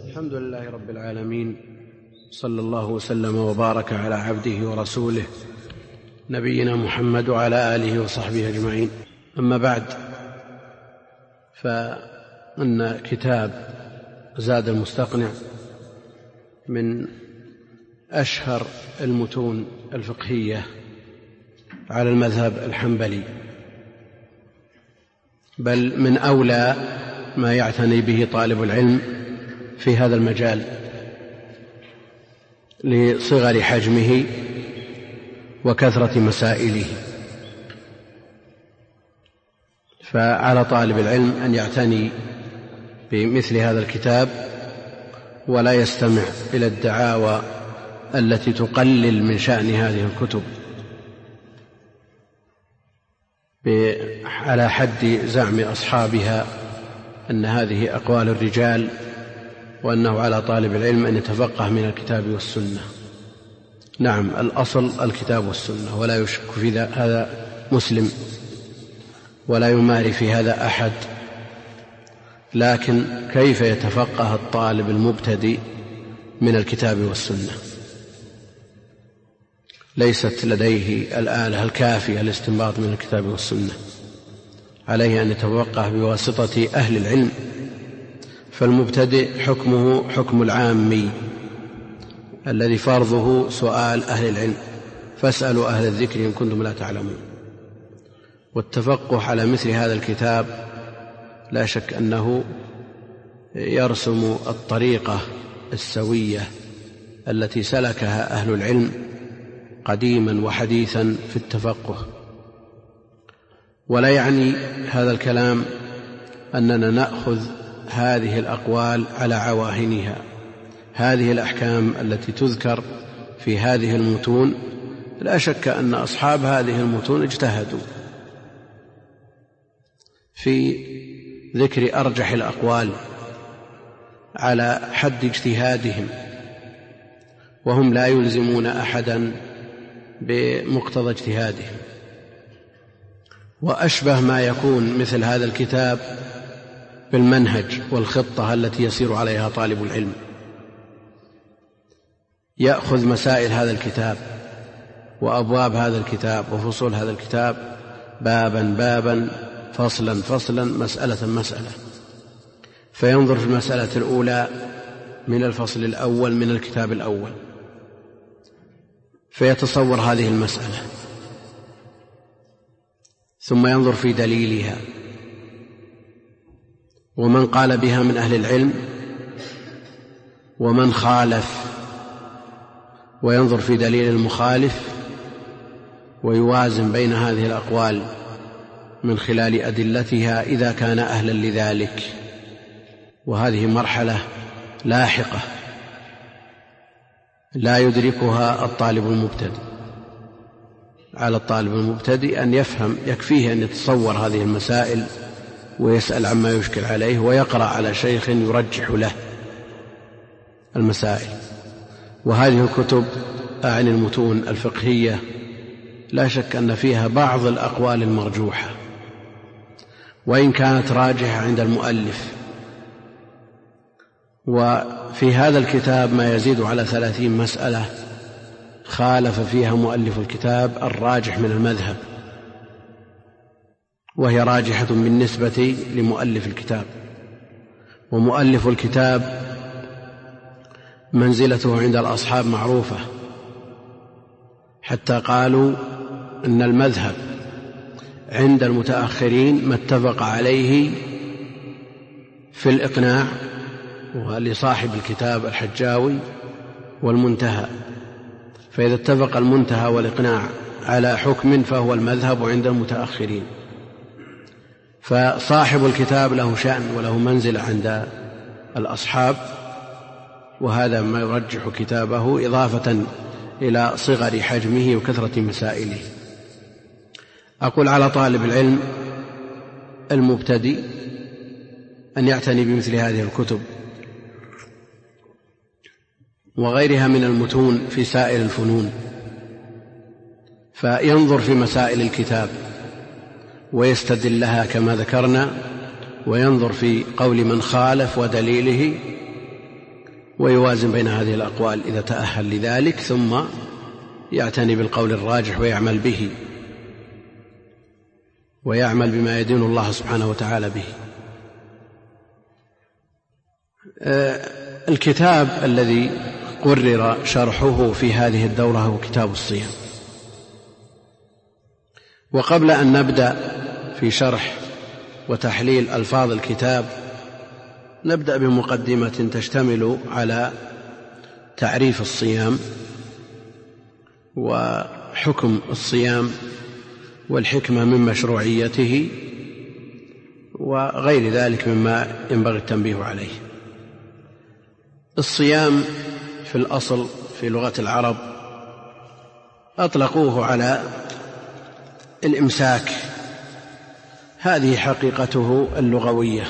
الحمد لله رب العالمين، صلى الله وسلم وبارك على عبده ورسوله نبينا محمد وعلى آله وصحبه أجمعين. أما بعد، فإن كتاب زاد المستقنع من أشهر المتون الفقهية على المذهب الحنبلي، بل من أولى ما يعتني به طالب العلم في هذا المجال لصغر حجمه وكثرة مسائله. فعلى طالب العلم أن يعتني بمثل هذا الكتاب ولا يستمع إلى الدعاوى التي تقلل من شأن هذه الكتب على حد زعم أصحابها أن هذه أقوال الرجال، وأنه على طالب العلم أن يتفقه من الكتاب والسنة. نعم، الأصل الكتاب والسنة، ولا يشك في هذا مسلم ولا يماري في هذا أحد، لكن كيف يتفقه الطالب المبتدئ من الكتاب والسنة؟ ليست لديه الآلة الكافية للاستنباط من الكتاب والسنة، عليه أن يتفقه بواسطة أهل العلم. فالمبتدئ حكمه حكم العامي الذي فرضه سؤال أهل العلم، فاسألوا أهل الذكر إن كنتم لا تعلمون. والتفقه على مثل هذا الكتاب لا شك أنه يرسم الطريقة السوية التي سلكها أهل العلم قديما وحديثا في التفقه. ولا يعني هذا الكلام أننا نأخذ هذه الأقوال على عواهنها. هذه الأحكام التي تذكر في هذه المتون لا شك أن أصحاب هذه المتون اجتهدوا في ذكر أرجح الأقوال على حد اجتهادهم، وهم لا يلزمون أحدا بمقتضى اجتهادهم. وأشبه ما يكون مثل هذا الكتاب بالمنهج والخطة التي يسير عليها طالب العلم، يأخذ مسائل هذا الكتاب وأبواب هذا الكتاب وفصول هذا الكتاب بابا بابا، فصلا فصلا، مسألة مسألة، فينظر في المسألة الأولى من الفصل الأول من الكتاب الأول، فيتصور هذه المسألة، ثم ينظر في دليلها ومن قال بها من أهل العلم ومن خالف، وينظر في دليل المخالف ويوازن بين هذه الأقوال من خلال أدلتها إذا كان أهلا لذلك. وهذه مرحلة لاحقة لا يدركها الطالب المبتدئ. على الطالب المبتدئ أن يفهم، يكفيه أن يتصور هذه المسائل ويسأل عما يشكل عليه ويقرأ على شيخ يرجح له المسائل. وهذه الكتب عن المتون الفقهية لا شك أن فيها بعض الأقوال المرجوحة، وإن كانت راجحة عند المؤلف. وفي هذا الكتاب ما يزيد على 30 مسألة خالف فيها مؤلف الكتاب الراجح من المذهب، وهي راجحة بالنسبة لمؤلف الكتاب. ومؤلف الكتاب منزلته عند الأصحاب معروفة، حتى قالوا إن المذهب عند المتأخرين ما اتفق عليه في الإقناع ولصاحب الكتاب الحجاوي والمنتهى، فإذا اتفق المنتهى والإقناع على حكم فهو المذهب عند المتأخرين. فصاحب الكتاب له شأن وله منزل عند الأصحاب، وهذا ما يرجح كتابه إضافة إلى صغر حجمه وكثرة مسائله. أقول على طالب العلم المبتدئ أن يعتني بمثل هذه الكتب وغيرها من المتون في سائر الفنون، فينظر في مسائل الكتاب ويستدل لها كما ذكرنا، وينظر في قول من خالف ودليله، ويوازن بين هذه الأقوال إذا تأهل لذلك، ثم يعتني بالقول الراجح ويعمل به، ويعمل بما يدين الله سبحانه وتعالى به. الكتاب الذي قرر شرحه في هذه الدورة هو كتاب الصيام. وقبل أن نبدأ في شرح وتحليل ألفاظ الكتاب نبدأ بمقدمة تشتمل على تعريف الصيام وحكم الصيام والحكمة من مشروعيته وغير ذلك مما ينبغي التنبيه عليه. الصيام في الأصل في لغة العرب أطلقوه على الإمساك، هذه حقيقته اللغوية.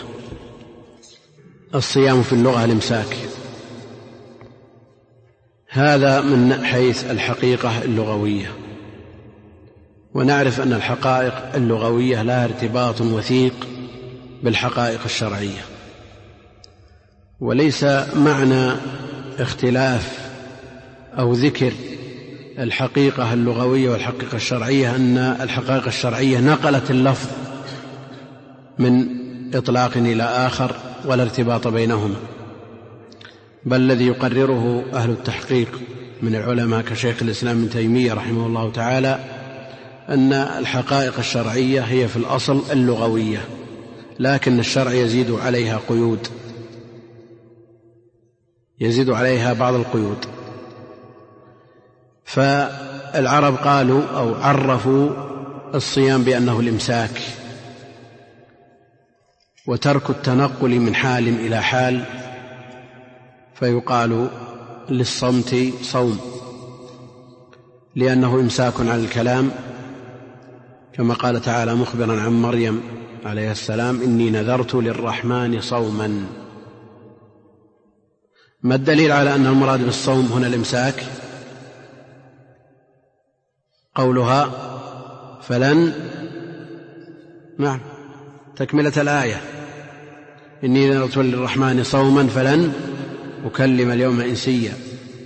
الصيام في اللغة الإمساك، هذا من حيث الحقيقة اللغوية. ونعرف أن الحقائق اللغوية لها ارتباط وثيق بالحقائق الشرعية، وليس معنى اختلاف أو ذكر الحقيقة اللغوية والحقيقة الشرعية أن الحقائق الشرعية نقلت اللفظ من إطلاق إلى آخر ولا ارتباط بينهما، بل الذي يقرره أهل التحقيق من العلماء كشيخ الإسلام ابن تيمية رحمه الله تعالى أن الحقائق الشرعية هي في الأصل اللغوية، لكن الشرع يزيد عليها قيود، يزيد عليها بعض القيود. فالعرب قالوا أو عرفوا الصيام بأنه الإمساك وترك التنقل من حال إلى حال، فيقال للصمت صوم لأنه إمساك عن الكلام، كما قال تعالى مخبرا عن مريم عليه السلام إني نذرت للرحمن صوما. ما الدليل على أن المراد بالصوم هنا الإمساك؟ قولها فلن تكملة الآية إني نذرت للرحمن صوما فلن أكلم اليوم إنسيا،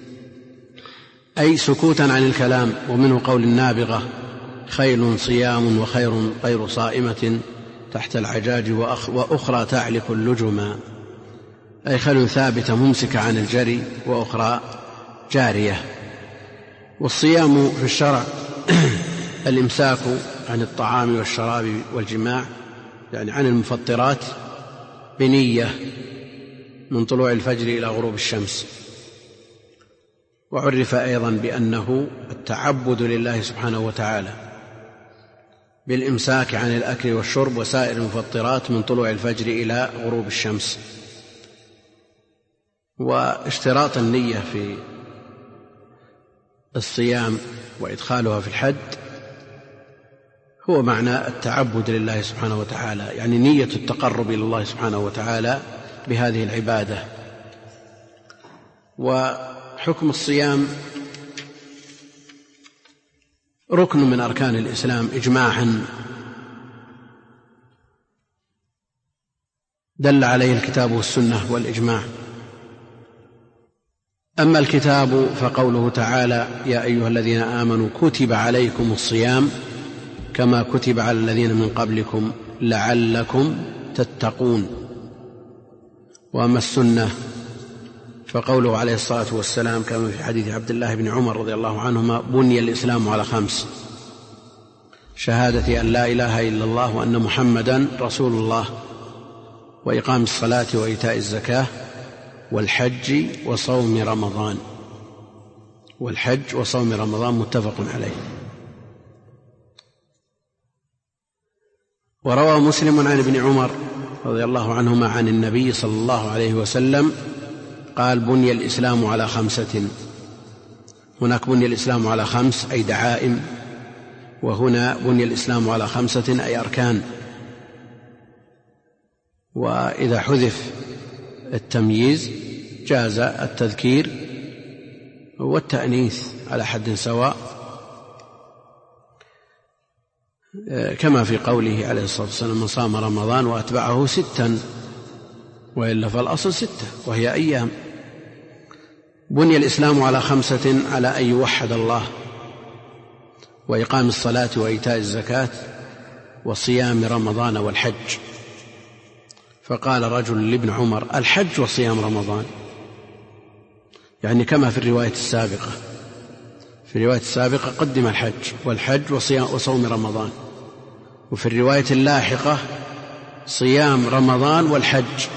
أي سكوتا عن الكلام. ومنه قول النابغة خيل صيام وخير غير صائمة تحت العجاج وأخرى تعلق اللجما، أي خيل ثابتة ممسكة عن الجري وأخرى جارية. والصيام في الشرع الإمساك عن الطعام والشراب والجماع، يعني عن المفطرات بنية من طلوع الفجر إلى غروب الشمس. وعرف أيضا بأنه التعبد لله سبحانه وتعالى بالإمساك عن الأكل والشرب وسائر المفطرات من طلوع الفجر إلى غروب الشمس. واشتراط النية في الصيام وإدخالها في الحد هو معنى التعبد لله سبحانه وتعالى، يعني نية التقرب إلى الله سبحانه وتعالى بهذه العبادة. وحكم الصيام ركن من أركان الإسلام إجماعا دل عليه الكتاب والسنة والإجماع. أما الكتاب فقوله تعالى يا أيها الذين آمنوا كتب عليكم الصيام كما كتب على الذين من قبلكم لعلكم تتقون. وأما السنة فقوله عليه الصلاة والسلام كما في حديث عبد الله بن عمر رضي الله عنهما بني الإسلام على 5: شهادة أن لا إله إلا الله وأن محمدا رسول الله، وإقام الصلاة وإيتاء الزكاة، والحج وصوم رمضان. والحج وصوم رمضان متفق عليه. وروى مسلم عن ابن عمر رضي الله عنهما عن النبي صلى الله عليه وسلم قال بني الإسلام على 5. هناك بني الإسلام على 5 أي دعائم، وهنا بني الإسلام على 5 أي أركان. وإذا حذف التمييز جاز التذكير والتأنيث على حد سواء، كما في قوله عليه الصلاة والسلام من صام رمضان وأتبعه 6، وإلا فالأصل 6 وهي أيام. بني الإسلام على 5: على أن يوحد الله، وإقام الصلاة، وإيتاء الزكاة، وصيام رمضان، والحج. فقال رجل لابن عمر: الحج وصيام رمضان؟ يعني كما في الرواية السابقة. في الرواية السابقة قدم الحج والحج وصوم رمضان، وفي الرواية اللاحقة صيام رمضان والحج.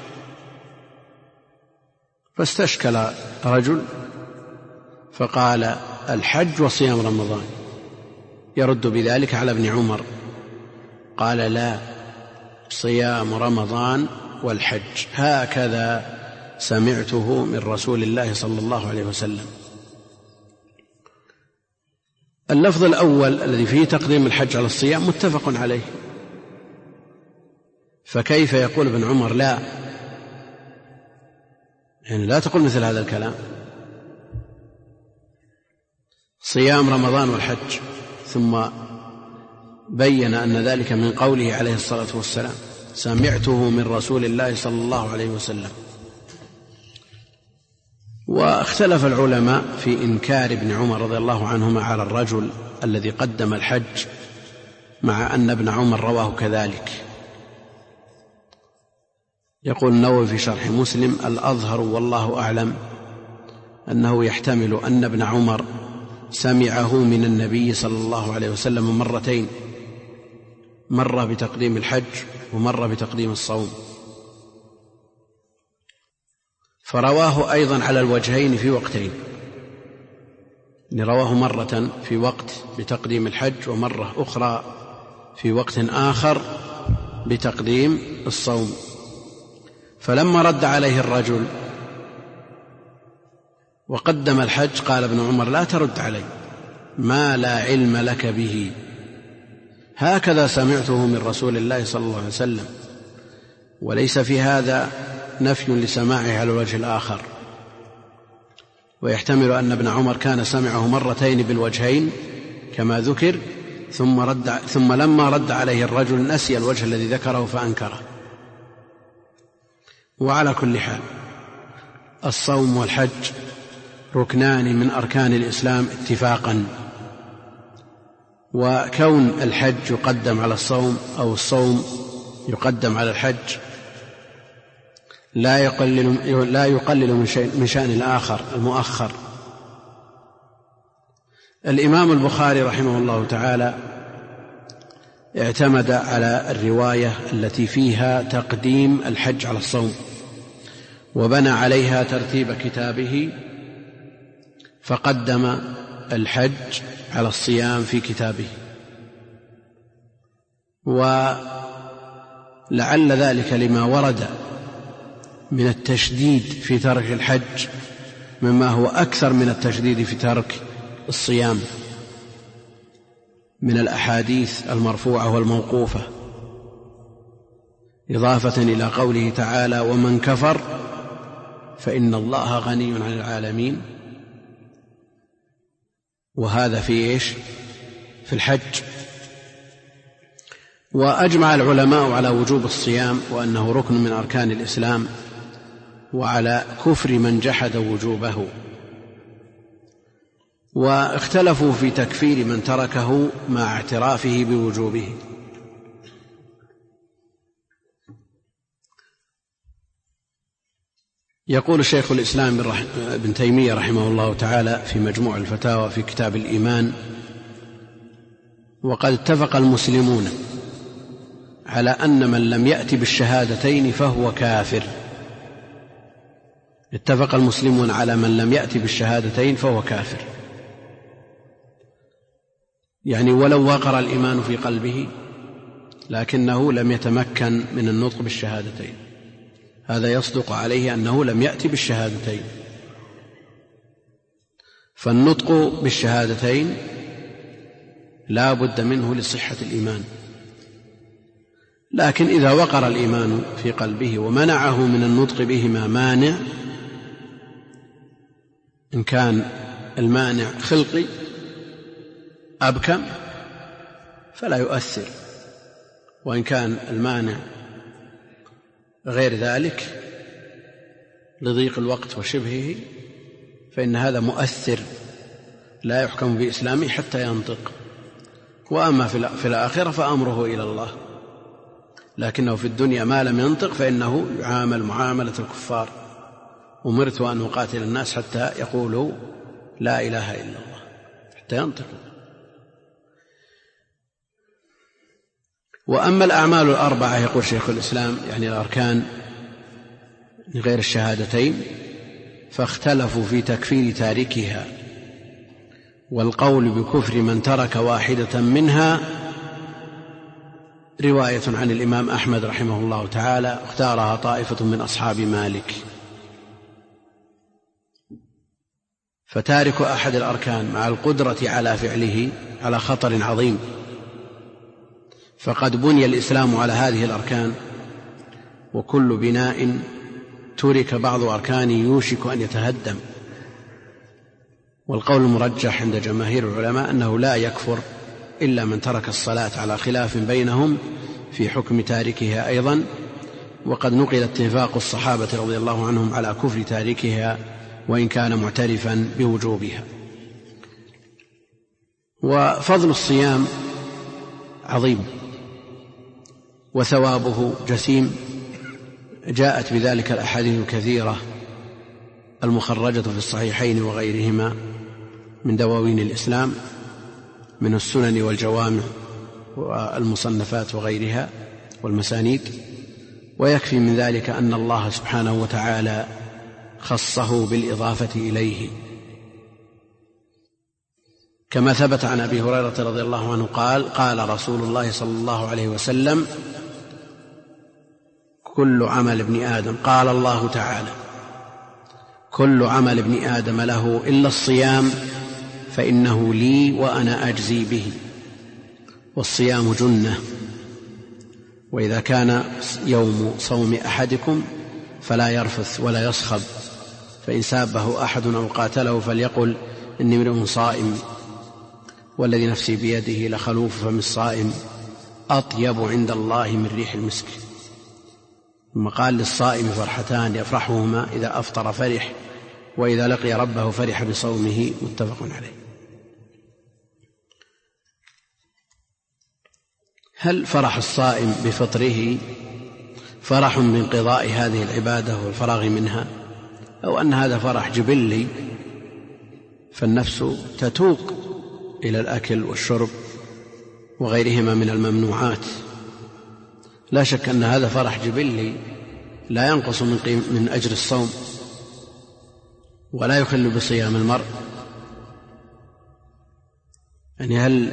فاستشكل رجل فقال: الحج وصيام رمضان. يرد بذلك على ابن عمر، قال: لا، صيام رمضان والحج، هكذا سمعته من رسول الله صلى الله عليه وسلم. اللفظ الأول الذي فيه تقديم الحج على الصيام متفق عليه، فكيف يقول ابن عمر لا؟ يعني لا تقول مثل هذا الكلام. صيام رمضان والحج، ثم بين أن ذلك من قوله عليه الصلاة والسلام: سمعته من رسول الله صلى الله عليه وسلم. واختلف العلماء في إنكار ابن عمر رضي الله عنهما على الرجل الذي قدم الحج، مع أن ابن عمر رواه كذلك. يقول النووي في شرح مسلم: الأظهر والله أعلم أنه يحتمل أن ابن عمر سمعه من النبي صلى الله عليه وسلم مرتين، مرة بتقديم الحج ومرة بتقديم الصوم، فرواه أيضا على الوجهين في وقتين، رواه مرة في وقت بتقديم الحج، ومرة أخرى في وقت آخر بتقديم الصوم. فلما رد عليه الرجل وقدم الحج قال ابن عمر: لا ترد علي، ما لا علم لك به، هكذا سمعته من رسول الله صلى الله عليه وسلم. وليس في هذا نفي لسماعه على الوجه الآخر، ويحتمل أن ابن عمر كان سمعه مرتين بالوجهين كما ذكر، ثم لما رد عليه الرجل نسي الوجه الذي ذكره فأنكره. وعلى كل حال، الصوم والحج ركنان من أركان الإسلام اتفاقا، وكون الحج يقدم على الصوم أو الصوم يقدم على الحج لا يقلل من شأن الآخر المؤخر. الإمام البخاري رحمه الله تعالى اعتمد على الرواية التي فيها تقديم الحج على الصوم، وبنى عليها ترتيب كتابه، فقدم الحج على الصيام في كتابه. ولعل ذلك لما ورد من التشديد في ترك الحج مما هو أكثر من التشديد في ترك الصيام من الأحاديث المرفوعة والموقوفة، إضافة إلى قوله تعالى: ومن كفر فإن الله غني عن العالمين. وهذا في إيش؟ في الحج. وأجمع العلماء على وجوب الصيام وأنه ركن من أركان الإسلام، وعلى كفر من جحد وجوبه، واختلفوا في تكفير من تركه مع اعترافه بوجوبه. يقول شيخ الإسلام ابن تيمية رحمه الله تعالى في مجموع الفتاوى في كتاب الإيمان: وقد اتفق المسلمون على أن من لم يأت بالشهادتين فهو كافر. اتفق المسلمون على من لم يأت بالشهادتين فهو كافر، يعني ولو وقر الإيمان في قلبه لكنه لم يتمكن من النطق بالشهادتين، هذا يصدق عليه أنه لم يأت بالشهادتين. فالنطق بالشهادتين لا بد منه لصحة الإيمان، لكن إذا وقر الإيمان في قلبه ومنعه من النطق بهما مانع، إن كان المانع خلقي أبكم فلا يؤثر، وإن كان المانع غير ذلك لضيق الوقت وشبهه فإن هذا مؤثر لا يحكم بإسلامه حتى ينطق، وأما في الآخرة فأمره إلى الله، لكنه في الدنيا ما لم ينطق فإنه يعامل معاملة الكفار. أمرت أن أقاتل الناس حتى يقولوا لا إله إلا الله، حتى ينطقوا. وأما الأعمال الأربعة يقول شيخ الإسلام يعني الأركان غير الشهادتين، فاختلفوا في تكفير تاركها، والقول بكفر من ترك واحدة منها رواية عن الإمام أحمد رحمه الله تعالى، اختارها طائفة من أصحاب مالك. فتارك أحد الأركان مع القدرة على فعله على خطر عظيم، فقد بني الإسلام على هذه الأركان، وكل بناء ترك بعض أركانه يوشك أن يتهدم. والقول المرجح عند جماهير العلماء أنه لا يكفر إلا من ترك الصلاة، على خلاف بينهم في حكم تاركها أيضا، وقد نقل اتفاق الصحابة رضي الله عنهم على كفر تاركها وإن كان معترفا بوجوبها. وفضل الصيام عظيم وثوابه جسيم، جاءت بذلك الأحاديث الكثيرة المخرجة في الصحيحين وغيرهما من دواوين الإسلام، من السنن والجوامع والمصنفات وغيرها والمسانيد. ويكفي من ذلك أن الله سبحانه وتعالى خصه بالإضافة إليه، كما ثبت عن أبي هريرة رضي الله عنه قال: قال رسول الله صلى الله عليه وسلم: كل عمل ابن آدم، قال الله تعالى: كل عمل ابن آدم له إلا الصيام فإنه لي وأنا أجزي به. والصيام جنة، وإذا كان يوم صوم أحدكم فلا يرفث ولا يصخب، فإن سابه أحد أو قاتله فليقل إني امرؤ صائم، والذي نفسي بيده لخلوف فم الصائم أطيب عند الله من ريح المسك. ثم قال: للصائم فرحتان يفرحهما إذا أفطر فرح، وإذا لقي ربه فرح بصومه. متفق عليه. هل فرح الصائم بفطره فرح بانقضاء هذه العبادة والفراغ منها، أو أن هذا فرح جبلي فالنفس تتوق إلى الأكل والشرب وغيرهما من الممنوعات؟ لا شك أن هذا فرح جبلي لا ينقص من أجر الصوم ولا يخل بصيام المرء. يعني هل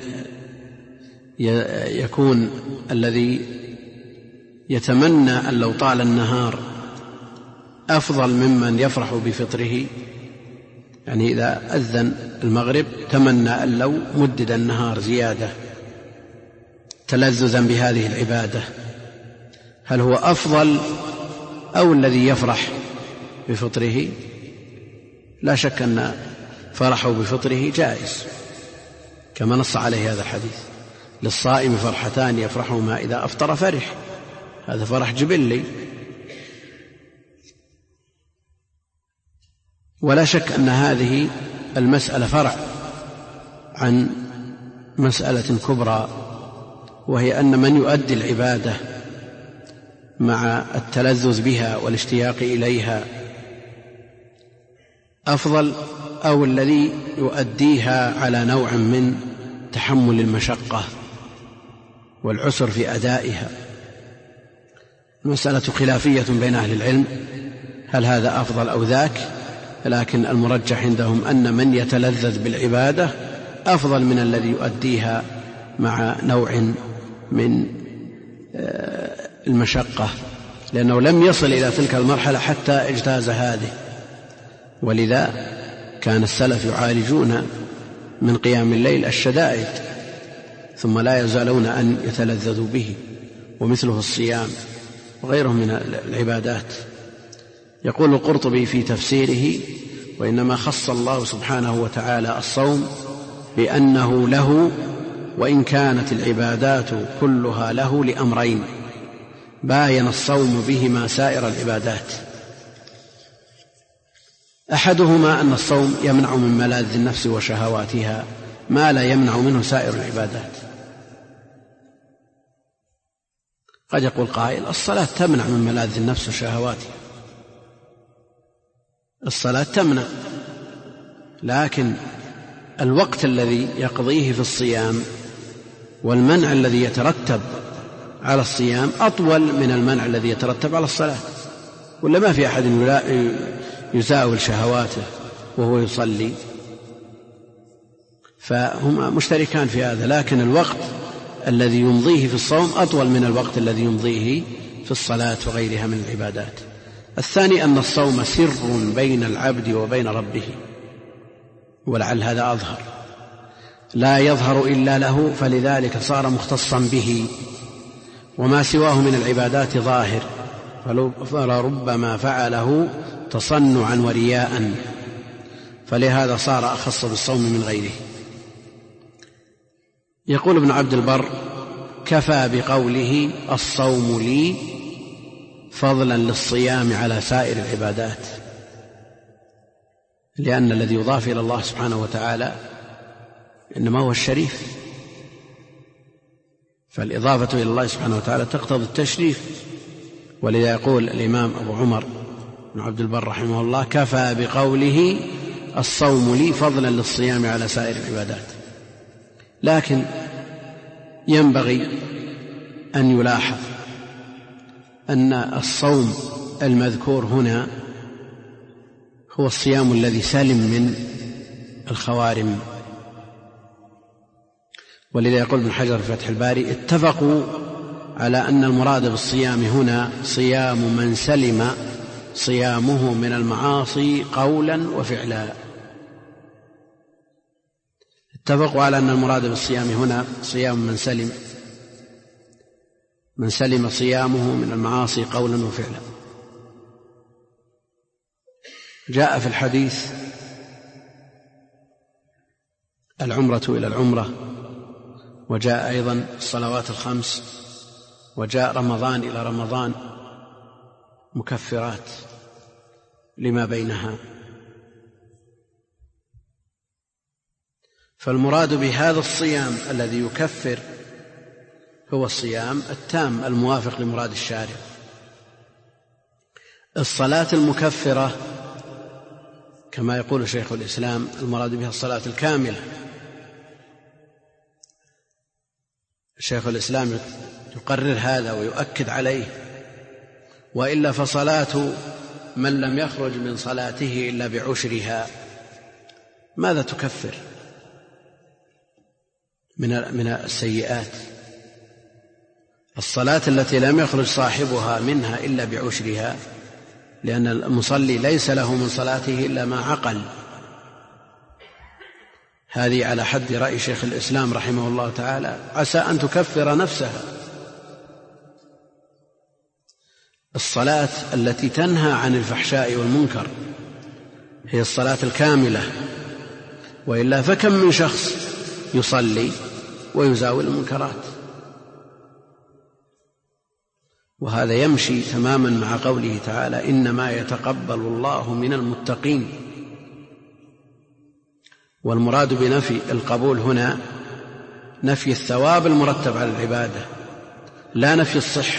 يكون الذي يتمنى أن لو طال النهار أفضل ممن يفرح بفطره؟ يعني إذا أذن المغرب تمنى أن لو مدد النهار زيادة تلذذا بهذه العبادة. هل هو أفضل أو الذي يفرح بفطره؟ لا شك أن فرحه بفطره جائز، كما نص عليه هذا الحديث: للصائم فرحتان يفرحهما إذا أفطر فرح. هذا فرح جبلي. ولا شك أن هذه المسألة فرع عن مسألة كبرى، وهي أن من يؤدي العبادة مع التلذذ بها والاشتياق إليها أفضل، أو الذي يؤديها على نوع من تحمل المشقة والعسر في أدائها. المسألة خلافية بين أهل العلم، هل هذا أفضل أو ذاك، لكن المرجح عندهم أن من يتلذذ بالعبادة أفضل من الذي يؤديها مع نوع من المشقة، لأنه لم يصل إلى تلك المرحلة حتى اجتاز هذه. ولذا كان السلف يعالجون من قيام الليل الشدائد ثم لا يزالون أن يتلذذوا به، ومثله الصيام وغيره من العبادات. يقول القرطبي في تفسيره: وإنما خص الله سبحانه وتعالى الصوم بأنه له، وإن كانت العبادات كلها له، لأمرين باين الصوم بهما سائر العبادات. أحدهما أن الصوم يمنع من ملاذ النفس وشهواتها ما لا يمنع منه سائر العبادات. قد يقول قائل: الصلاة تمنع من ملاذ النفس وشهواتها. الصلاة تمنع، لكن الوقت الذي يقضيه في الصيام والمنع الذي يترتب على الصيام أطول من المنع الذي يترتب على الصلاة، ولا ما في أحد يزاول شهواته وهو يصلي، فهما مشتركان في هذا، لكن الوقت الذي يمضيه في الصوم أطول من الوقت الذي يمضيه في الصلاة وغيرها من العبادات. الثاني أن الصوم سر بين العبد وبين ربه، ولعل هذا أظهر، لا يظهر إلا له، فلذلك صار مختصا به، وما سواه من العبادات ظاهر، فلربما فعله تصنعا ورياء، فلهذا صار أخص بالصوم من غيره. يقول ابن عبد البر: كفى بقوله الصوم لي فضلا للصيام على سائر العبادات، لأن الذي يضاف إلى الله سبحانه وتعالى إنما هو الشريف، فالإضافة إلى الله سبحانه وتعالى تقتضي التشريف، ولذا يقول الإمام أبو عمر بن عبد البر رحمه الله: كفى بقوله الصوم لي فضلا للصيام على سائر العبادات. لكن ينبغي أن يلاحظ أن الصوم المذكور هنا هو الصيام الذي سلم من الخوارم، ولذا يقول ابن حجر في فتح الباري: اتفقوا على أن المراد بالصيام هنا صيام من سلم صيامه من المعاصي قولا وفعلا. اتفقوا على أن المراد بالصيام هنا صيام من سلم صيامه من المعاصي قولا وفعلا. جاء في الحديث العمرة إلى العمرة، وجاء أيضا الصلوات الخمس، وجاء رمضان إلى رمضان مكفرات لما بينها. فالمراد بهذا الصيام الذي يكفر هو الصيام التام الموافق لمراد الشارع. الصلاة المكفرة كما يقول شيخ الإسلام المراد بها الصلاة الكاملة. شيخ الإسلام يقرر هذا ويؤكد عليه، وإلا فصلاة من لم يخرج من صلاته إلا بعشرها ماذا تكفر من السيئات؟ الصلاة التي لم يخرج صاحبها منها إلا بعشرها، لأن المصلي ليس له من صلاته إلا ما عقل. هذه على حد رأي شيخ الإسلام رحمه الله تعالى، عسى أن تكفر نفسها. الصلاة التي تنهى عن الفحشاء والمنكر هي الصلاة الكاملة، وإلا فكم من شخص يصلي ويزاول المنكرات، وهذا يمشي تماما مع قوله تعالى: إنما يتقبل الله من المتقين. والمراد بنفي القبول هنا نفي الثواب المرتب على العبادة، لا نفي الصحة،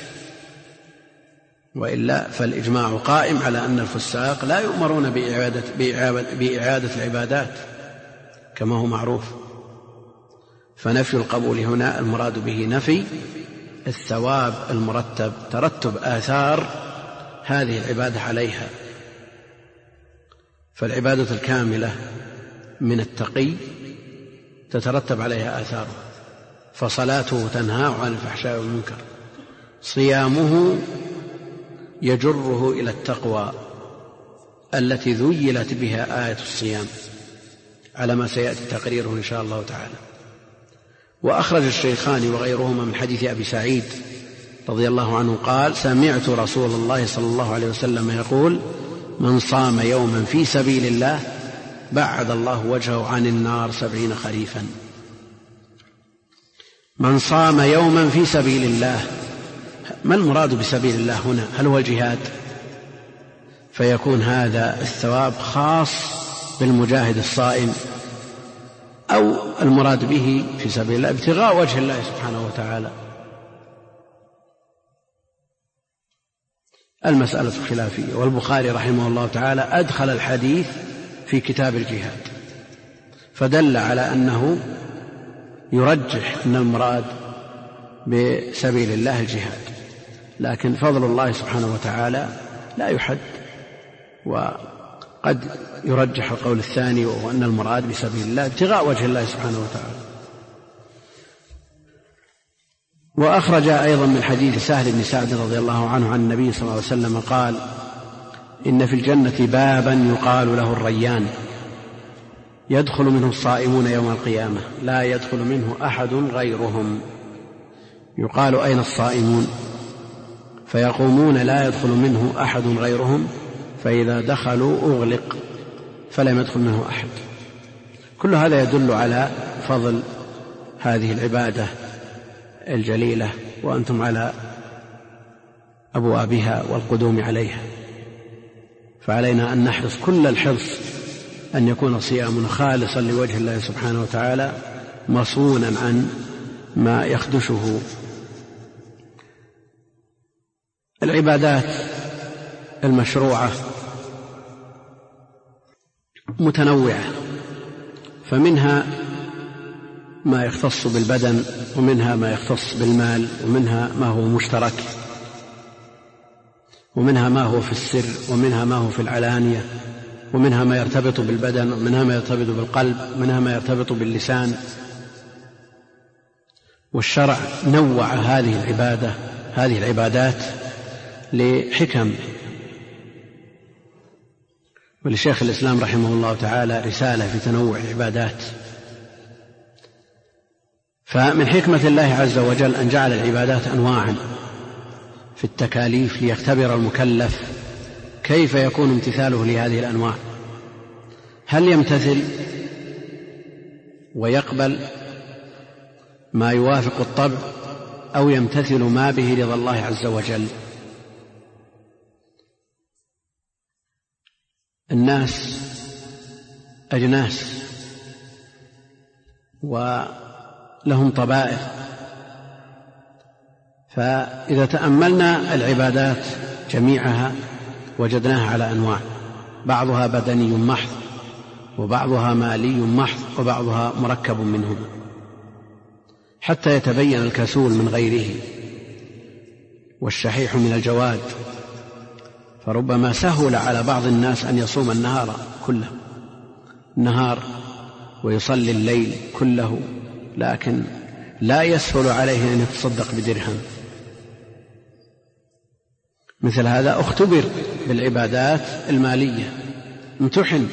وإلا فالإجماع قائم على أن الفساق لا يؤمرون بإعادة العبادات كما هو معروف. فنفي القبول هنا المراد به نفي الثواب المرتب، ترتب آثار هذه العبادة عليها. فالعبادة الكاملة من التقي تترتب عليها آثاره، فصلاته تنهى عن الفحشاء والمنكر، صيامه يجره إلى التقوى التي ذيلت بها آية الصيام على ما سيأتي تقريره إن شاء الله تعالى. وأخرج الشيخان وغيرهما من حديث أبي سعيد رضي الله عنه قال: سمعت رسول الله صلى الله عليه وسلم يقول: من صام يوما في سبيل الله بعد الله وجهه عن النار 70 خريفا. من صام يوما في سبيل الله، ما المراد بسبيل الله هنا؟ هل هو الجهاد؟ فيكون هذا الثواب خاص بالمجاهد الصائم، أو المراد به في سبيل الله ابتغاء وجه الله سبحانه وتعالى. المسألة خلافية، والبخاري رحمه الله تعالى أدخل الحديث في كتاب الجهاد، فدل على أنه يرجح أن المراد بسبيل الله الجهاد، لكن فضل الله سبحانه وتعالى لا يحد، وقد يرجح القول الثاني وهو أن المراد بسبيل الله ابتغاء وجه الله سبحانه وتعالى. وأخرج أيضا من حديث سهل بن سعد رضي الله عنه عن النبي صلى الله عليه وسلم قال: إن في الجنة بابا يقال له الريان، يدخل منه الصائمون يوم القيامة، لا يدخل منه أحد غيرهم. يقال: أين الصائمون؟ فيقومون: لا يدخل منه أحد غيرهم، فإذا دخلوا أغلق فلم يدخل منه أحد. كل هذا يدل على فضل هذه العبادة الجليلة، وأنتم على أبوابها والقدوم عليها، فعلينا أن نحرص كل الحرص أن يكون صيامنا خالصا لوجه الله سبحانه وتعالى، مصونا عن ما يخدشه. العبادات المشروعة متنوعة، فمنها ما يختص بالبدن، ومنها ما يختص بالمال، ومنها ما هو مشترك، ومنها ما هو في السر، ومنها ما هو في العلانية، ومنها ما يرتبط بالبدن، ومنها ما يرتبط بالقلب، ومنها ما يرتبط باللسان. والشرع نوع هذه العبادات لحكم. ولشيخ الإسلام رحمه الله تعالى رسالة في تنوع العبادات. فمن حكمة الله عز وجل أن جعل العبادات أنواعا في التكاليف ليختبر المكلف كيف يكون امتثاله لهذه الأنواع، هل يمتثل ويقبل ما يوافق الطبع، أو يمتثل ما به رضا الله عز وجل. الناس أجناس ولهم طبائع، فإذا تأملنا العبادات جميعها وجدناها على أنواع، بعضها بدني محض، وبعضها مالي محض، وبعضها مركب منهما، حتى يتبين الكسول من غيره والشحيح من الجواد. فربما سهل على بعض الناس أن يصوم النهار كله ويصلي الليل كله، لكن لا يسهل عليه أن يتصدق بدرهم. مثل هذا اختبر بالعبادات المالية، امتحن.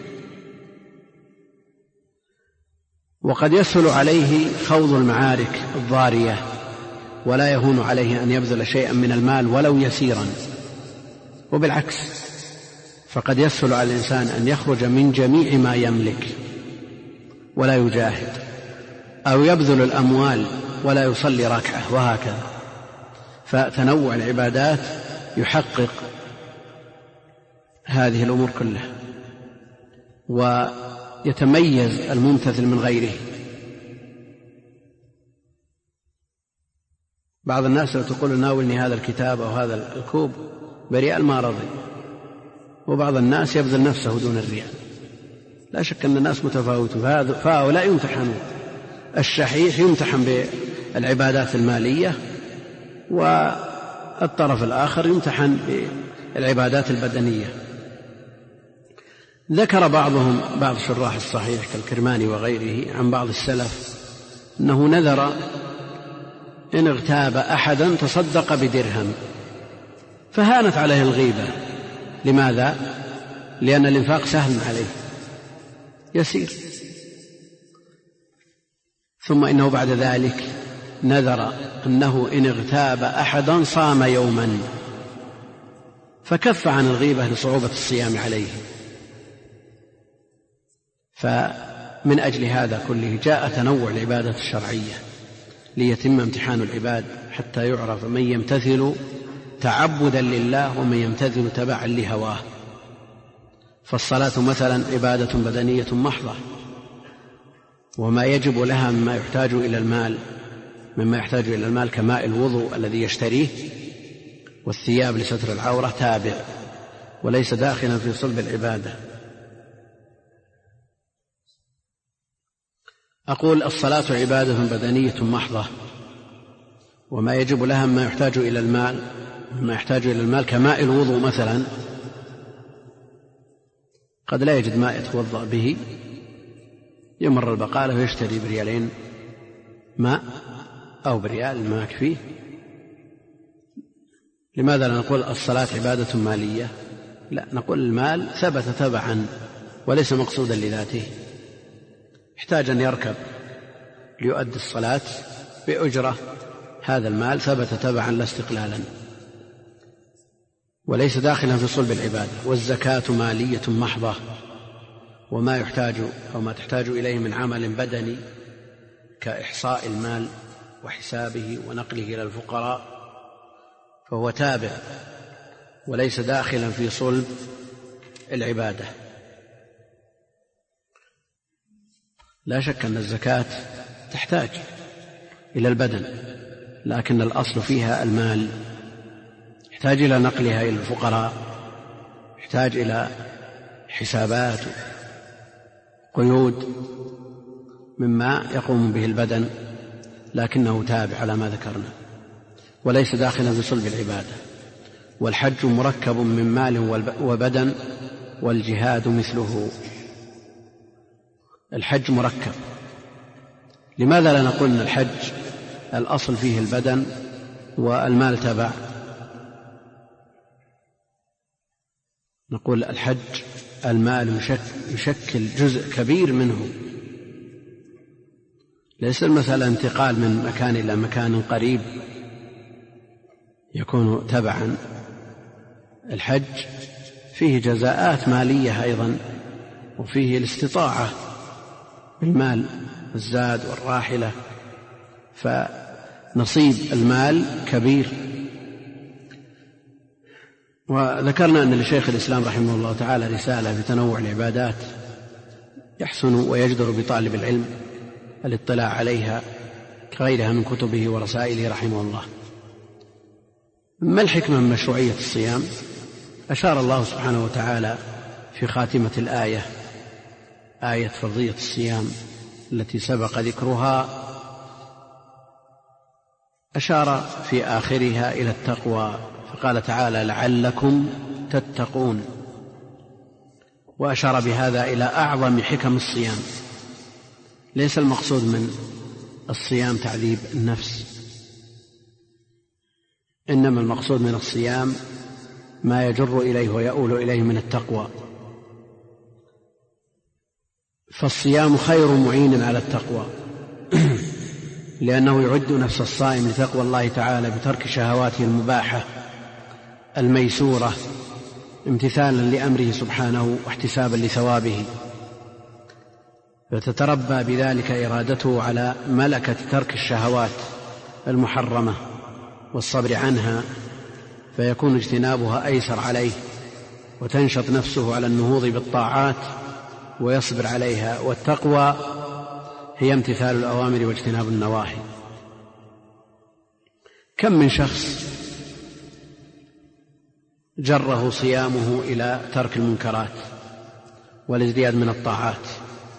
وقد يسهل عليه خوض المعارك الضارية، ولا يهون عليه أن يبذل شيئا من المال ولو يسيرا. وبالعكس، فقد يسهل على الإنسان أن يخرج من جميع ما يملك ولا يجاهد، أو يبذل الأموال ولا يصلي ركعة، وهكذا. فتنوع العبادات يحقق هذه الأمور كلها، ويتميز الممتثل من غيره. بعض الناس لو تقول ناولني هذا الكتاب أو هذا الكوب بريال ما رضي، وبعض الناس يبذل نفسه دون الريال. لا شك أن الناس متفاوتون، فهؤلاء يمتحنون. الشحيح يمتحن بالعبادات المالية، والطرف الآخر يمتحن بالعبادات البدنية. ذكر بعض شراح الصحيح كالكرماني وغيره عن بعض السلف أنه نذر إن اغتاب أحدا تصدق بدرهم، فهانت عليه الغيبة. لماذا؟ لأن الإنفاق سهل عليه يسير. ثم إنه بعد ذلك نذر أنه إن اغتاب أحدا صام يوما، فكف عن الغيبة لصعوبة الصيام عليه. فمن أجل هذا كله جاء تنوع العبادة الشرعية ليتم امتحان العباد، حتى يعرف من يمتثل تعبدا لله ومن يمتثل تبعا لهواه. فالصلاة مثلا عبادة بدنية محضة، وما يجب لها مما يحتاج إلى المال كماء الوضوء الذي يشتريه والثياب لستر العورة تابع وليس داخلا في صلب العبادة. أقول الصلاة عبادة بدنية محضة، وما يجب لها مما يحتاج إلى المال كماء الوضوء مثلا، قد لا يجد ماء يتوضأ به، يمر البقالة ويشتري بريالين ماء أو بريال ما يكفيه. لماذا لا نقول الصلاة عبادة مالية؟ لا، نقول المال ثبت تبعا وليس مقصودا لذاته، يحتاج أن يركب ليؤدي الصلاة بأجرة، هذا المال ثبت تبعا لا استقلالا وليس داخلا في صلب العبادة. والزكاة مالية محضة، وما يحتاج أو ما تحتاج إليه من عمل بدني كإحصاء المال وحسابه ونقله إلى الفقراء فهو تابع وليس داخلا في صلب العبادة. لا شك أن الزكاة تحتاج إلى البدن، لكن الأصل فيها المال، يحتاج إلى نقلها إلى الفقراء، يحتاج إلى حسابات قيود مما يقوم به البدن، لكنه تابع على ما ذكرنا وليس داخلا في صلب العبادة. والحج مركب من مال وبدن، والجهاد مثله. الحج مركب، لماذا لا نقول أن الحج الأصل فيه البدن والمال تبع؟ نقول الحج المال يشكل جزء كبير منه، ليس المسألة انتقال من مكان إلى مكان قريب يكون تبعا. الحج فيه جزاءات مالية أيضا، وفيه الاستطاعة بالمال، الزاد والراحلة، فنصيب المال كبير. وذكرنا أن لشيخ الإسلام رحمه الله تعالى رسالة في تنوع العبادات يحسن ويجدر بطالب العلم الاطلاع عليها كغيرها من كتبه ورسائله رحمه الله. ما الحكمة من مشروعية الصيام؟ أشار الله سبحانه وتعالى في خاتمة الآية، آية فرضية الصيام التي سبق ذكرها، أشار في آخرها إلى التقوى، فقال تعالى لعلكم تتقون، وأشار بهذا إلى أعظم حكم الصيام. ليس المقصود من الصيام تعذيب النفس، إنما المقصود من الصيام ما يجر إليه ويؤول إليه من التقوى. فالصيام خير معين على التقوى لأنه يعد نفس الصائم لتقوى الله تعالى بترك شهواته المباحة الميسورة امتثالا لأمره سبحانه واحتسابا لثوابه، فتتربى بذلك إرادته على ملكة ترك الشهوات المحرمة والصبر عنها، فيكون اجتنابها أيسر عليه، وتنشط نفسه على النهوض بالطاعات ويصبر عليها. والتقوى هي امتثال الأوامر واجتناب النواهي. كم من شخص جره صيامه إلى ترك المنكرات والازدياد من الطاعات،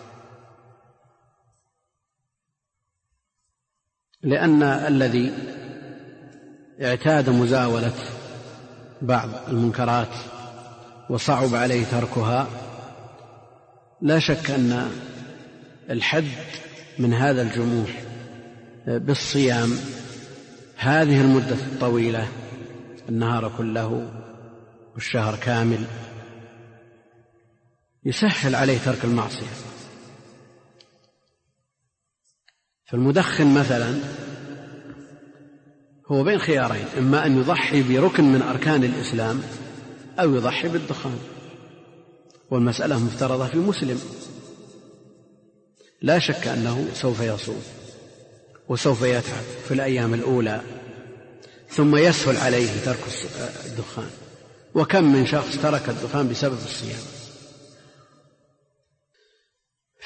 لأن الذي اعتاد مزاولة بعض المنكرات وصعب عليه تركها لا شك أن الحد من هذا الجموح بالصيام هذه المدة الطويلة، النهار كله والشهر كامل، يسهل عليه ترك المعصية. فالمدخن مثلا هو بين خيارين، إما أن يضحي بركن من أركان الإسلام أو يضحي بالدخان، والمسألة مفترضة في مسلم. لا شك أنه سوف يصوم وسوف يتعب في الأيام الأولى، ثم يسهل عليه ترك الدخان. وكم من شخص ترك الدخان بسبب الصيام،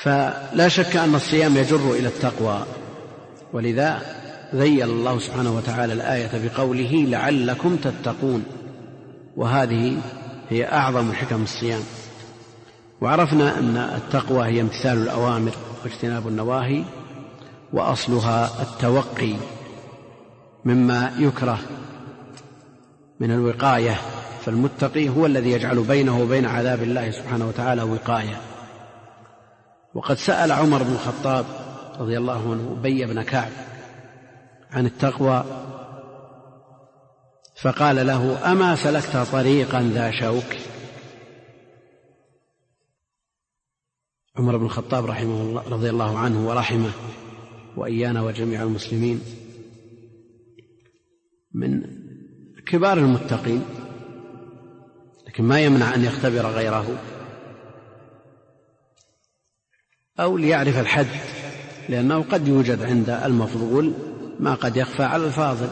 فلا شك أن الصيام يجر إلى التقوى، ولذا ذيل الله سبحانه وتعالى الآية بقوله لعلكم تتقون، وهذه هي أعظم حكم الصيام. وعرفنا أن التقوى هي امتثال الأوامر واجتناب النواهي، وأصلها التوقي مما يكره من الوقاية، فالمتقي هو الذي يجعل بينه وبين عذاب الله سبحانه وتعالى وقاية. وقد سأل عمر بن الخطاب رضي الله عنه أبي بن كعب عن التقوى، فقال له أما سلكت طريقا ذا شوك؟ عمر بن الخطاب رحمه الله رضي الله عنه ورحمه وإيانا وجميع المسلمين من كبار المتقين، لكن ما يمنع أن يختبر غيره أو ليعرف الحد، لأنه قد يوجد عند المفضول ما قد يخفى على الفاضل.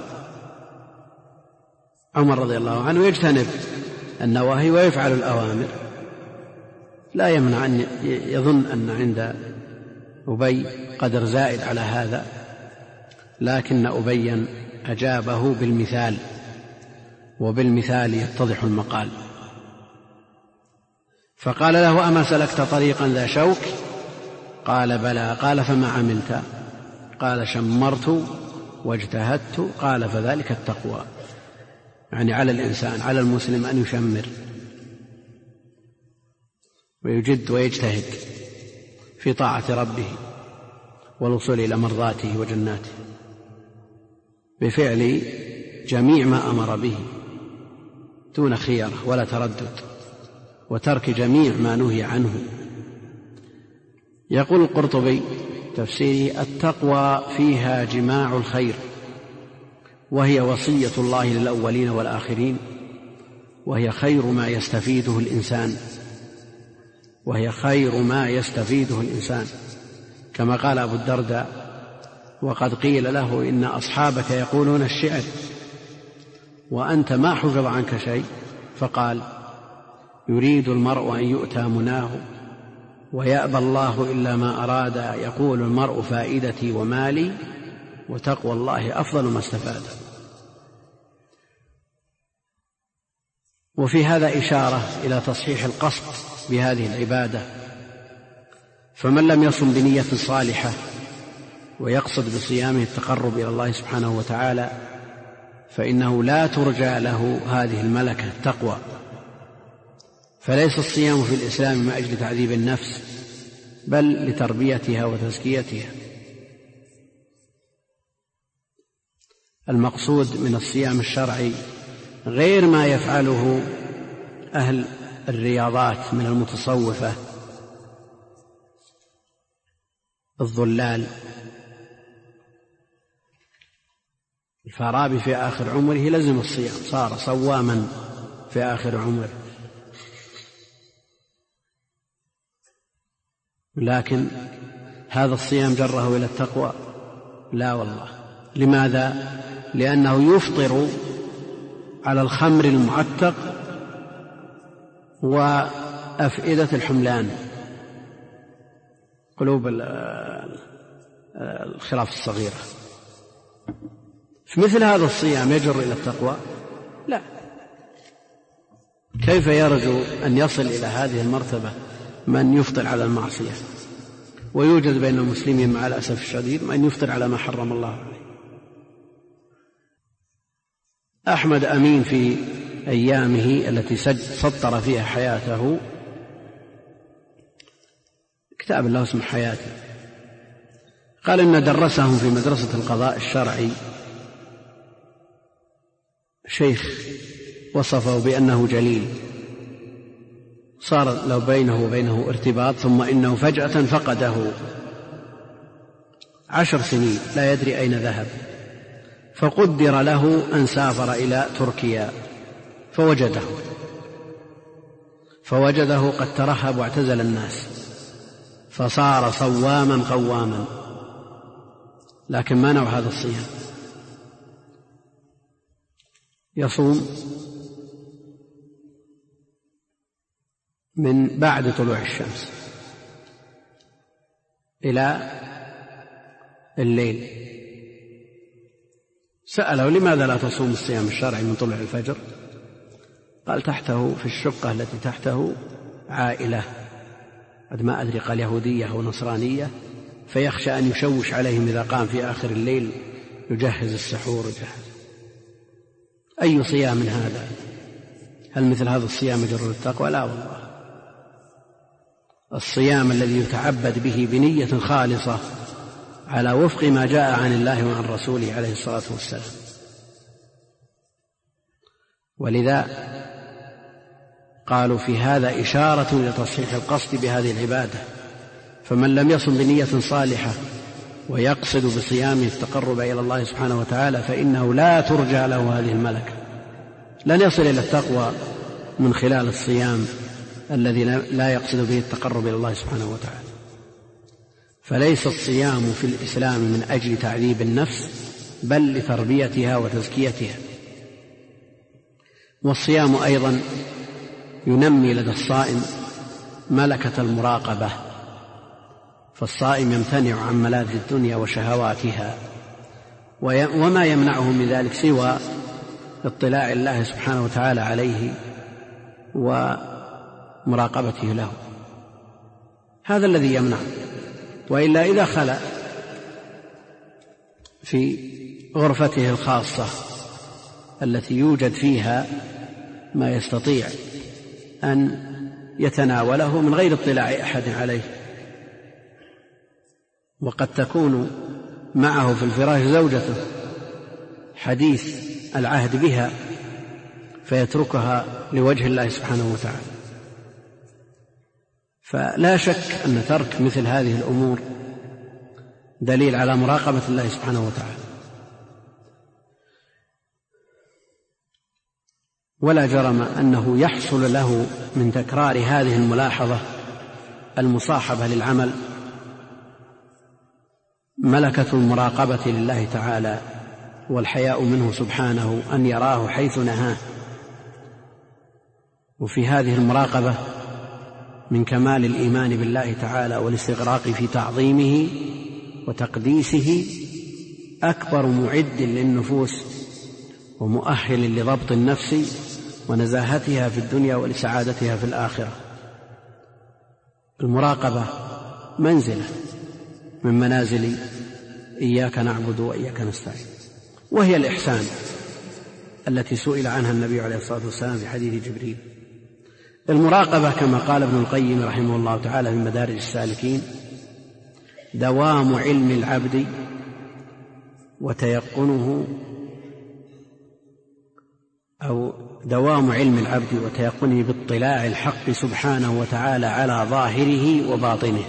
عمر رضي الله عنه يجتنب النواهي ويفعل الأوامر، لا يمنع أن يظن أن عند أبي قدر زائد على هذا، لكن أبيا أجابه بالمثال، وبالمثال يتضح المقال. فقال له أما سلكت طريقا ذا شوك؟ قال بلى. قال فما عملت؟ قال شمرت واجتهدت. قال فذلك التقوى. يعني على الإنسان، على المسلم أن يشمر ويجد ويجتهد في طاعة ربه والوصول إلى مرضاته وجناته بفعل جميع ما أمر به دون خيرة ولا تردد، وترك جميع ما نهي عنه. يقول القرطبي تفسيره التقوى فيها جماع الخير، وهي وصية الله للأولين والآخرين، وهي خير ما يستفيده الإنسان، وهي خير ما يستفيده الإنسان، كما قال أبو الدرداء وقد قيل له إن أصحابك يقولون الشعر وأنت ما حفظ عنك شيء، فقال يريد المرء أن يؤتى مناه ويأبى الله إلا ما أراد، يقول المرء فائدتي ومالي وتقوى الله أفضل ما استفاد. وفي هذا إشارة إلى تصحيح القصد بهذه العبادة، فمن لم يصم بنية صالحة ويقصد بصيامه التقرب إلى الله سبحانه وتعالى فإنه لا ترجى له هذه الملكة التقوى. فليس الصيام في الإسلام من أجل تعذيب النفس، بل لتربيتها وتزكيتها. المقصود من الصيام الشرعي غير ما يفعله أهل الرياضات من المتصوفة الضلال. الفارابي في آخر عمره لزم الصيام، صار صواما في آخر عمره، لكن هذا الصيام جره إلى التقوى؟ لا والله. لماذا؟ لأنه يفطر على الخمر المعتق وأفئدة الحملان، قلوب الخراف الصغيرة. مثل هذا الصيام يجر إلى التقوى؟ لا. كيف يرجو أن يصل إلى هذه المرتبة من يفطر على المعصية؟ ويوجد بين المسلمين مع الأسف الشديد من يفطر على ما حرم الله عليه. أحمد أمين في أيامه التي سطر فيها حياته كتاب له اسم حياته، قال إن درسهم في مدرسة القضاء الشرعي شيخ وصفه بأنه جليل، صار لو بينه وبينه ارتباط، ثم إنه فجأة فقده 10 سنين لا يدري أين ذهب، فقدر له أن سافر إلى تركيا فوجده قد ترهب واعتزل الناس، فصار صواما قواما. لكن ما نوع هذا الصيام؟ يصوم من بعد طلوع الشمس إلى الليل. سأله: لماذا لا تصوم الصيام الشرعي من طلوع الفجر؟ قال: تحته في الشقة التي تحته عائلة، قد ما أدري قال يهودية أو نصرانية، فيخشى أن يشوش عليهم إذا قام في آخر الليل يجهز السحور أي صيام هذا؟ هل مثل هذا الصيام يجر التقوى؟ لا والله. الصيام الذي يتعبد به بنية خالصة على وفق ما جاء عن الله وعن رسوله عليه الصلاة والسلام. ولذا قالوا في هذا إشارة لتصحيح القصد بهذه العبادة، فمن لم يصم بنية صالحة ويقصد بصيامه التقرب إلى الله سبحانه وتعالى فإنه لا ترجى له هذه الملكة، لن يصل إلى التقوى من خلال الصيام الذي لا يقصد به التقرب إلى الله سبحانه وتعالى. فليس الصيام في الإسلام من أجل تعذيب النفس، بل لتربيتها وتزكيتها. والصيام أيضا ينمي لدى الصائم ملكة المراقبة، فالصائم يمتنع عن ملاذ الدنيا وشهواتها، وما يمنعه من ذلك سوى اطلاع الله سبحانه وتعالى عليه ومراقبته له، هذا الذي يمنع. وإلا إذا خلأ في غرفته الخاصة التي يوجد فيها ما يستطيع أن يتناوله من غير اطلاع أحد عليه، وقد تكون معه في الفراش زوجته حديث العهد بها فيتركها لوجه الله سبحانه وتعالى. فلا شك أن ترك مثل هذه الأمور دليل على مراقبة الله سبحانه وتعالى. ولا جرم أنه يحصل له من تكرار هذه الملاحظة المصاحبة للعمل ملكة المراقبة لله تعالى والحياء منه سبحانه أن يراه حيث نهاه. وفي هذه المراقبة من كمال الإيمان بالله تعالى والاستغراق في تعظيمه وتقديسه أكبر معد للنفوس ومؤهل لضبط النفس ونزاهتها في الدنيا ولسعادتها في الآخرة. المراقبة منزلة من منازل إياك نعبد وإياك نستعين، وهي الإحسان التي سئل عنها النبي عليه الصلاة والسلام في حديث جبريل. المراقبة كما قال ابن القيم رحمه الله تعالى في مدارج السالكين: دوام علم العبد وتيقنه، أو دوام علم العبد وتيقنه باطلاع الحق سبحانه وتعالى على ظاهره وباطنه،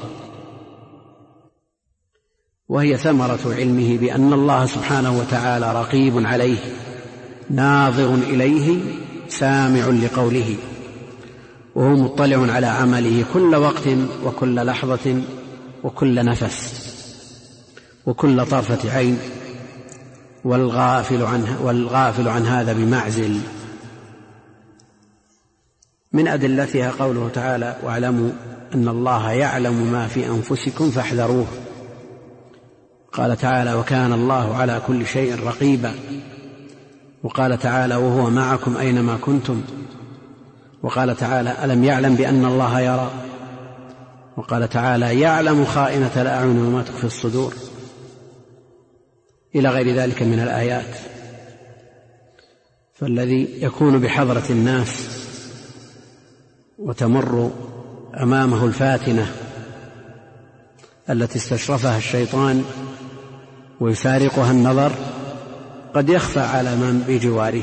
وهي ثمرة علمه بأن الله سبحانه وتعالى رقيب عليه ناظر إليه سامع لقوله، وهو مطلع على عمله كل وقت وكل لحظة وكل نفس وكل طرفة عين، والغافل عن هذا بمعزل. من أدلتها قوله تعالى: واعلموا أن الله يعلم ما في أنفسكم فاحذروه. قال تعالى: وكان الله على كل شيء رقيبا. وقال تعالى: وهو معكم أينما كنتم. وقال تعالى: ألم يعلم بأن الله يرى. وقال تعالى: يعلم خائنة الأعين وما تخفي الصدور، إلى غير ذلك من الآيات. فالذي يكون بحضرة الناس وتمر أمامه الفاتنة التي استشرفها الشيطان ويسارقها النظر قد يخفى على من بجواره،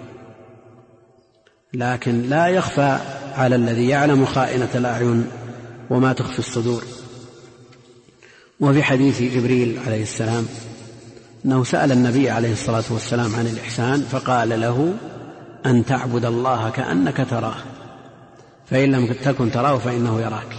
لكن لا يخفى على الذي يعلم خائنة الأعين وما تخفي الصدور. وفي حديث جبريل عليه السلام أنه سأل النبي عليه الصلاة والسلام عن الإحسان فقال له: أن تعبد الله كأنك تراه، فإن لم تكن تراه فإنه يراك.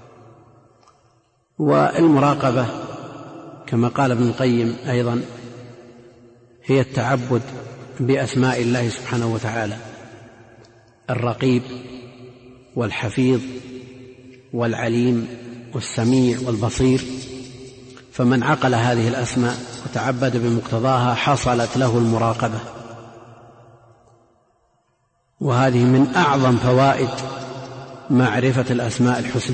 والمراقبة كما قال ابن القيم أيضا هي التعبد بأسماء الله سبحانه وتعالى: الرقيب والحفيظ والعليم والسميع والبصير. فمن عقل هذه الأسماء وتعبد بمقتضاها حصلت له المراقبة، وهذه من أعظم فوائد معرفة الأسماء الحسنى.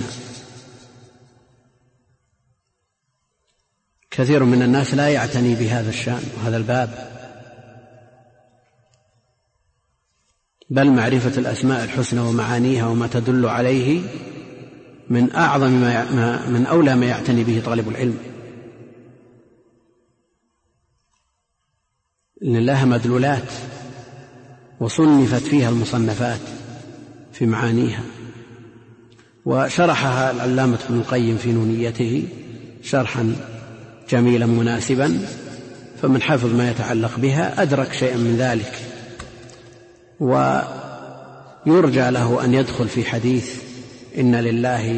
كثير من الناس لا يعتني بهذا الشأن وهذا الباب، بل معرفة الأسماء الحسنى ومعانيها وما تدل عليه من أعظم من أولى ما يعتني به طالب العلم، لأن لها مدلولات وصنفت فيها المصنفات في معانيها، وشرحها العلامة ابن القيم في نونيته شرحا جميلا مناسبا، فمن حفظ ما يتعلق بها أدرك شيئا من ذلك، ويرجى له أن يدخل في حديث إن لله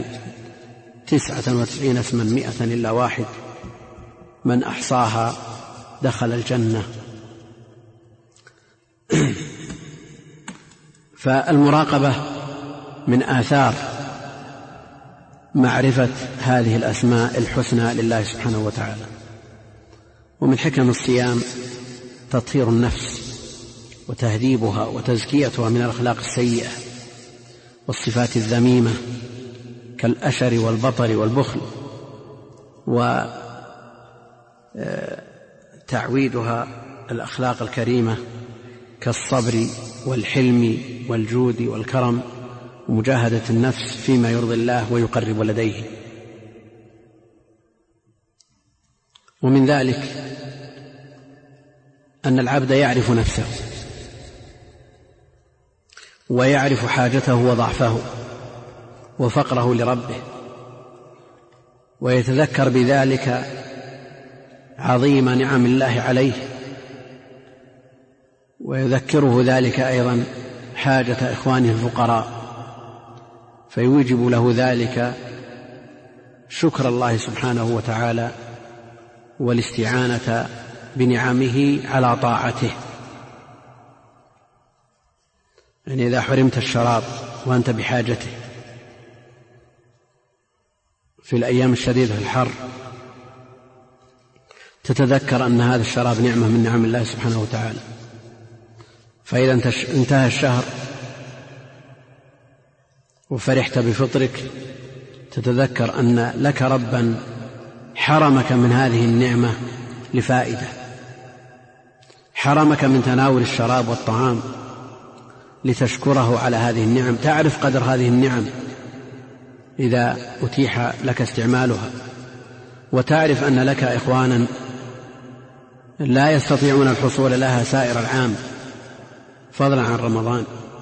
99 اسما 100 إلا واحد من أحصاها دخل الجنة. فالمراقبة من آثار معرفة هذه الأسماء الحسنى لله سبحانه وتعالى. ومن حكم الصيام تطهير النفس وتهذيبها وتزكيتها من الأخلاق السيئة والصفات الذميمة كالأشر والبطر والبخل، وتعويدها الأخلاق الكريمة كالصبر والحلم والجود والكرم ومجاهدة النفس فيما يرضي الله ويقرب لديه. ومن ذلك أن العبد يعرف نفسه ويعرف حاجته وضعفه وفقره لربه، ويتذكر بذلك عظيم نعم الله عليه، ويذكره ذلك أيضا حاجة إخوانه الفقراء، فيوجب له ذلك شكر الله سبحانه وتعالى والاستعانة بنعمه على طاعته. يعني إذا حرمت الشراب وأنت بحاجته في الأيام الشديدة في الحر، تتذكر أن هذا الشراب نعمة من نعم الله سبحانه وتعالى، فإذا انتهى الشهر وفرحت بفطرك تتذكر أن لك ربا حرمك من هذه النعمة لفائدة، حرمك من تناول الشراب والطعام لتشكره على هذه النعم، تعرف قدر هذه النعم إذا أتيح لك استعمالها، وتعرف أن لك إخوانا لا يستطيعون الحصول لها سائر العام فضلا عن رمضان،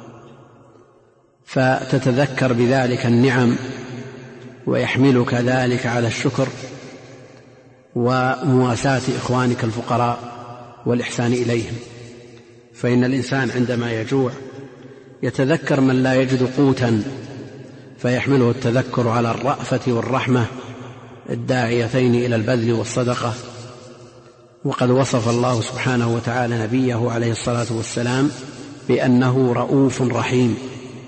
فتتذكر بذلك النعم ويحملك ذلك على الشكر ومواساة إخوانك الفقراء والإحسان إليهم. فإن الإنسان عندما يجوع يتذكر من لا يجد قوتا، فيحمله التذكر على الرأفة والرحمة الداعيتين إلى البذل والصدقة. وقد وصف الله سبحانه وتعالى نبيه عليه الصلاة والسلام بأنه رؤوف رحيم،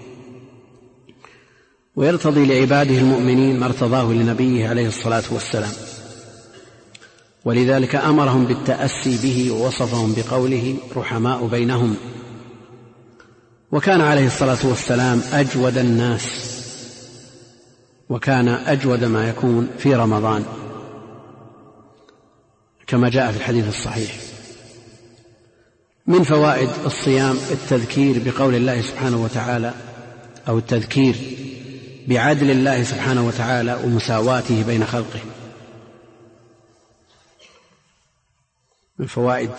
ويرتضي لعباده المؤمنين ما ارتضاه لنبيه عليه الصلاة والسلام، ولذلك أمرهم بالتأسي به ووصفهم بقوله رحماء بينهم. وكان عليه الصلاة والسلام أجود الناس، وكان أجود ما يكون في رمضان كما جاء في الحديث الصحيح. من فوائد الصيام التذكير بقول الله سبحانه وتعالى، أو التذكير بعدل الله سبحانه وتعالى ومساواته بين خلقه. من فوائد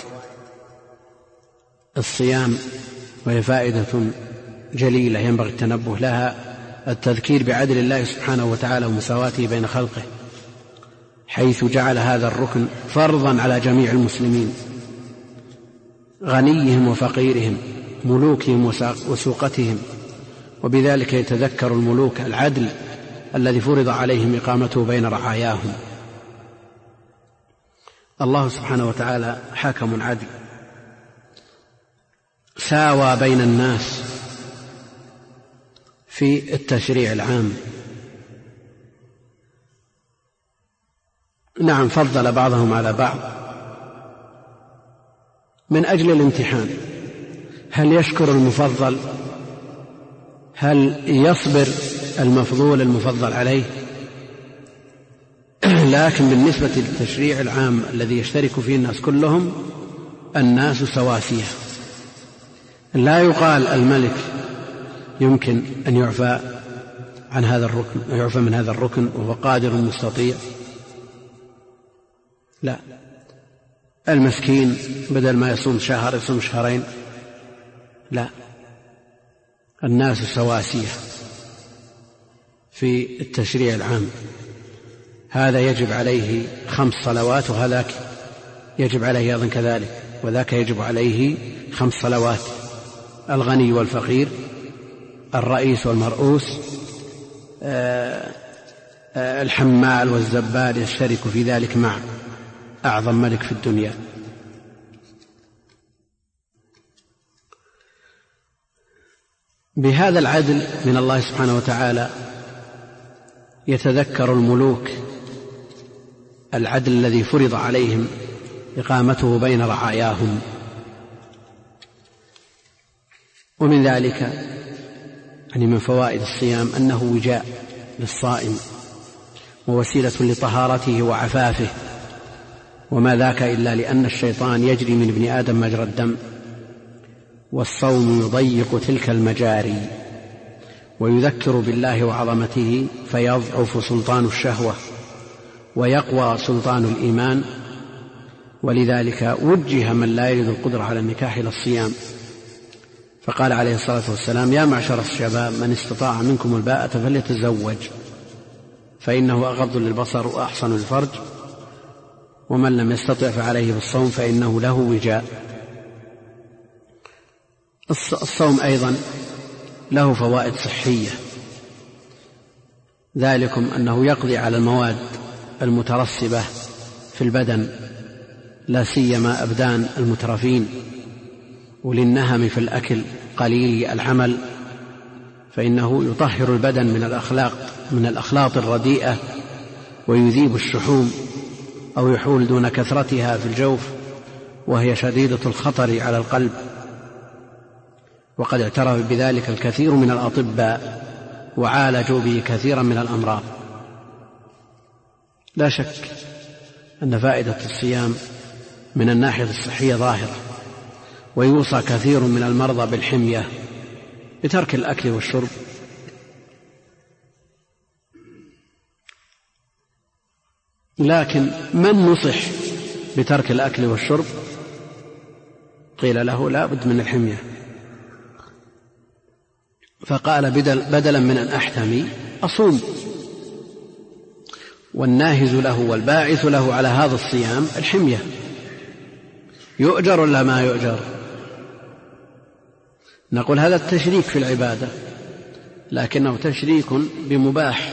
الصيام، وهي فائدة جليلة ينبغي التنبه لها، التذكير بعدل الله سبحانه وتعالى ومساواته بين خلقه، حيث جعل هذا الركن فرضا على جميع المسلمين، غنيهم وفقيرهم، ملوكهم وسوقتهم، وبذلك يتذكر الملوك العدل الذي فرض عليهم إقامته بين رعاياهم. الله سبحانه وتعالى حاكم عدل، ساوى بين الناس في التشريع العام، نعم، فضل بعضهم على بعض من أجل الامتحان. هل يشكر المفضل؟ هل يصبر المفضل عليه؟ لكن بالنسبة للتشريع العام الذي يشترك فيه الناس كلهم، الناس سواسية. لا يقال الملك يمكن أن يعفى من هذا الركن وهو قادر مستطيع. لا، المسكين بدل ما يصوم شهر يصوم شهرين. لا، الناس سواسية في التشريع العام. هذا يجب عليه 5 صلوات وهذاك يجب عليه أيضا كذلك، وذاك يجب عليه 5 صلوات. الغني والفقير، الرئيس والمرؤوس، الحمال والزبال يشترك في ذلك مع أعظم ملك في الدنيا. بهذا العدل من الله سبحانه وتعالى يتذكر الملوك العدل الذي فرض عليهم إقامته بين رعاياهم. ومن ذلك يعني من فوائد الصيام أنه وجاء للصائم ووسيلة لطهارته وعفافه، وما ذاك إلا لأن الشيطان يجري من ابن آدم مجرى الدم، والصوم يضيق تلك المجاري ويذكر بالله وعظمته، فيضعف سلطان الشهوة ويقوى سلطان الإيمان. ولذلك وجه من لا يجد القدرة على النكاح إلى الصيام، فقال عليه الصلاة والسلام: يا معشر الشباب من استطاع منكم الباءة فليتزوج فإنه أغض للبصر وأحصن للفرج، ومن لم يستطع فعليه بالصوم فإنه له وجاء. الصوم أيضا له فوائد صحية، ذلكم أنه يقضي على المواد المترسبة في البدن، لا سيما أبدان المترفين وللنهم في الأكل قليل العمل، فإنه يطهر البدن من الأخلاط الرديئة ويذيب الشحوم أو يحول دون كثرتها في الجوف وهي شديدة الخطر على القلب. وقد اعترف بذلك الكثير من الأطباء وعالجوا به كثيرا من الأمراض. لا شك أن فائدة الصيام من الناحية الصحية ظاهرة، ويوصى كثير من المرضى بالحمية بترك الأكل والشرب. لكن من نصح بترك الأكل والشرب قيل له لا بد من الحمية، فقال بدلا من أن أحتمي أصوم. والناهز له والباعث له على هذا الصيام الحمية. يؤجر ولا ما يؤجر؟ نقول هذا التشريك في العبادة، لكنه تشريك بمباح.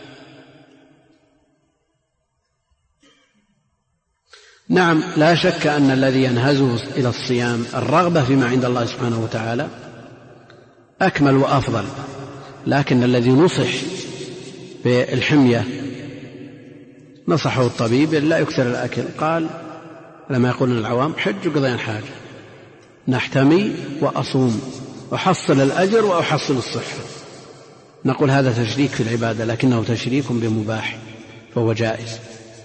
نعم، لا شك أن الذي ينهزه إلى الصيام الرغبة فيما عند الله سبحانه وتعالى أكمل وأفضل، لكن الذي نصح بالحمية نصحه الطبيب لا يكثر الأكل، قال لما يقولون العوام حج وقضي حاجة، نحتمي وأصوم وحصل الأجر وأحصل الصحة. نقول هذا تشريك في العبادة، لكنه تشريك بمباح فهو جائز.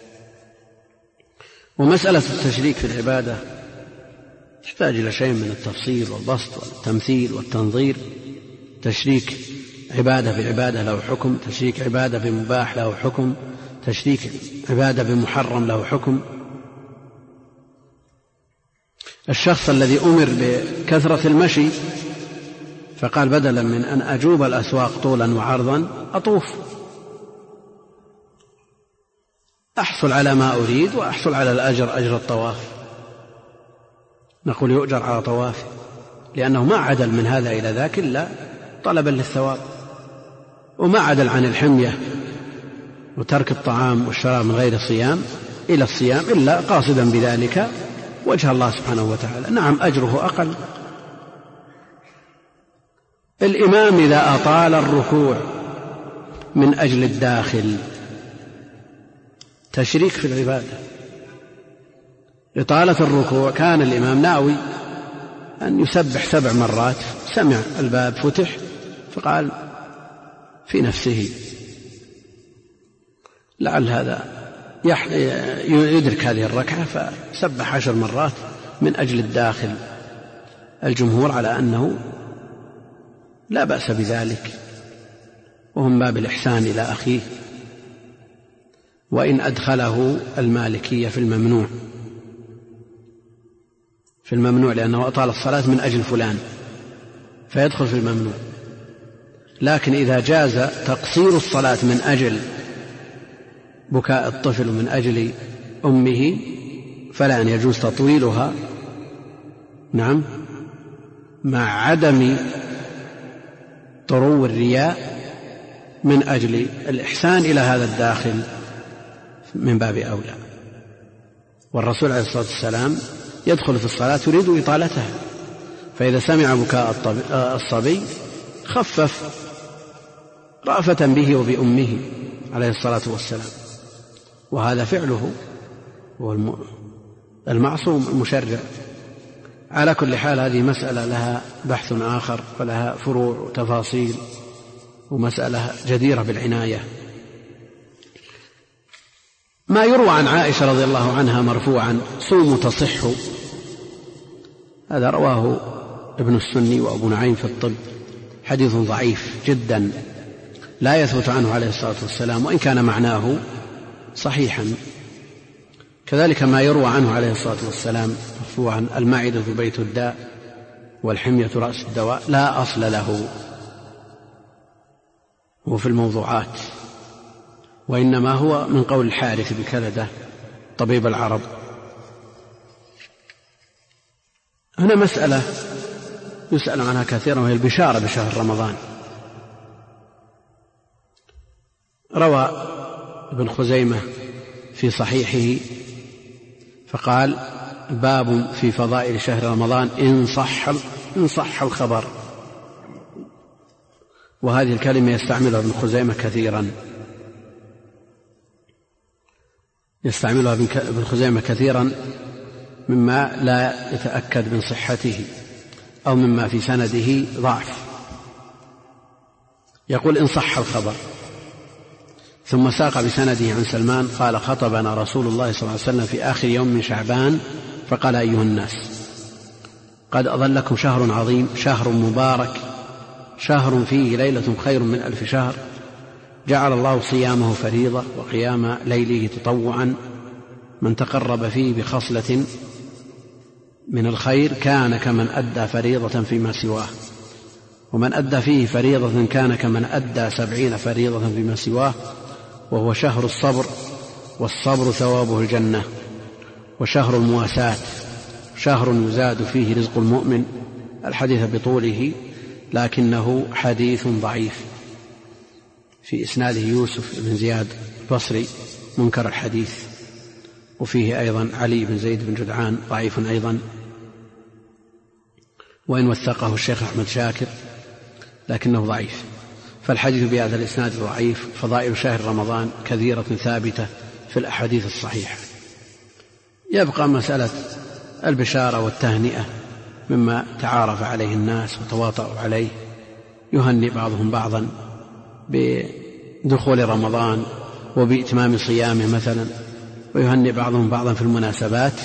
ومسألة التشريك في العبادة تحتاج إلى شيء من التفصيل والبسط والتمثيل والتنظير. تشريك عبادة بعبادة له حكم، تشريك عبادة بمباح له حكم، تشريك عبادة بمحرم له حكم. الشخص الذي أمر بكثرة المشي فقال بدلا من أن أجوب الأسواق طولا وعرضا أطوف، أحصل على ما أريد وأحصل على الأجر أجر الطواف. نقول يؤجر على طوافه، لأنه ما عدل من هذا إلى ذاك إلا طلبا للثواب، وما عدل عن الحمية وترك الطعام والشراب من غير صيام إلى الصيام إلا قاصدا بذلك وجه الله سبحانه وتعالى. نعم أجره أقل. الإمام إذا أطال الركوع من أجل الداخل تشريك في العبادة. إطالة الركوع كان الإمام ناوي أن يسبح 7 مرات، سمع الباب فتح فقال في نفسه لعل هذا يدرك هذه الركعة فسبح 10 مرات من أجل الداخل. الجمهور على أنه لا بأس بذلك، وهم باب الإحسان إلى أخيه، وإن أدخله المالكية في الممنوع لأنه أطال الصلاة من أجل فلان فيدخل في الممنوع. لكن إذا جاز تقصير الصلاة من أجل بكاء الطفل ومن أجل أمه فلا أن يجوز تطويلها، نعم، مع عدم طرو الرياء من أجل الإحسان إلى هذا الداخل من باب أولى. والرسول عليه الصلاة والسلام يدخل في الصلاة يريد إطالتها، فإذا سمع بكاء الصبي خفف رأفة به وبأمه عليه الصلاة والسلام، وهذا فعله هو المعصوم المشرع. على كل حال هذه مسألة لها بحث آخر ولها فروع وتفاصيل، ومسألة جديرة بالعناية. ما يروى عن عائشة رضي الله عنها مرفوعا صوموا تصحوا، هذا رواه ابن السني وأبو نعيم في الطب، حديث ضعيف جدا لا يثبت عنه عليه الصلاة والسلام، وإن كان معناه صحيحا. كذلك ما يروى عنه عليه الصلاة والسلام مرفوعا المعدة بيت الداء والحمية رأس الدواء، لا أصل له، هو في الموضوعات، وإنما هو من قول الحارث بكلدة طبيب العرب. هنا مسألة يسأل عنها كثيرا، وهي البشارة بشهر رمضان. روى ابن خزيمة في صحيحه فقال باب في فضائل شهر رمضان إن صح الخبر، وهذه الكلمة يستعملها ابن خزيمة كثيرا، يستعملها ابن خزيمة كثيرا مما لا يتأكد من صحته أو مما في سنده ضعف. يقول إن صح الخبر، ثم ساق بسنده عن سلمان قال خطبنا رسول الله صلى الله عليه وسلم في آخر يوم من شعبان فقال أيها الناس قد أظلكم شهر عظيم، شهر مبارك، شهر فيه ليلة خير من 1000 شهر، جعل الله صيامه فريضة وقيام ليله تطوعا، من تقرب فيه بخصلة من الخير كان كمن أدى فريضة فيما سواه، ومن أدى فيه فريضة كان كمن أدى 70 فريضة فيما سواه، وهو شهر الصبر، والصبر ثوابه الجنة، وشهر المواساة، شهر يزاد فيه رزق المؤمن. الحديث بطوله لكنه حديث ضعيف، في إسناده يوسف بن زياد البصري منكر الحديث، وفيه أيضا علي بن زيد بن جدعان ضعيف أيضا، وإن وثقه الشيخ أحمد شاكر لكنه ضعيف. فالحديث بهذا الإسناد ضعيف. فضائل شهر رمضان كثيرة ثابتة في الأحاديث الصحيحة. يبقى مسألة البشارة والتهنئة مما تعارف عليه الناس وتواطؤوا عليه، يهنئ بعضهم بعضا بدخول رمضان وبإتمام صيامه مثلا، ويهنئ بعضهم بعضا في المناسبات.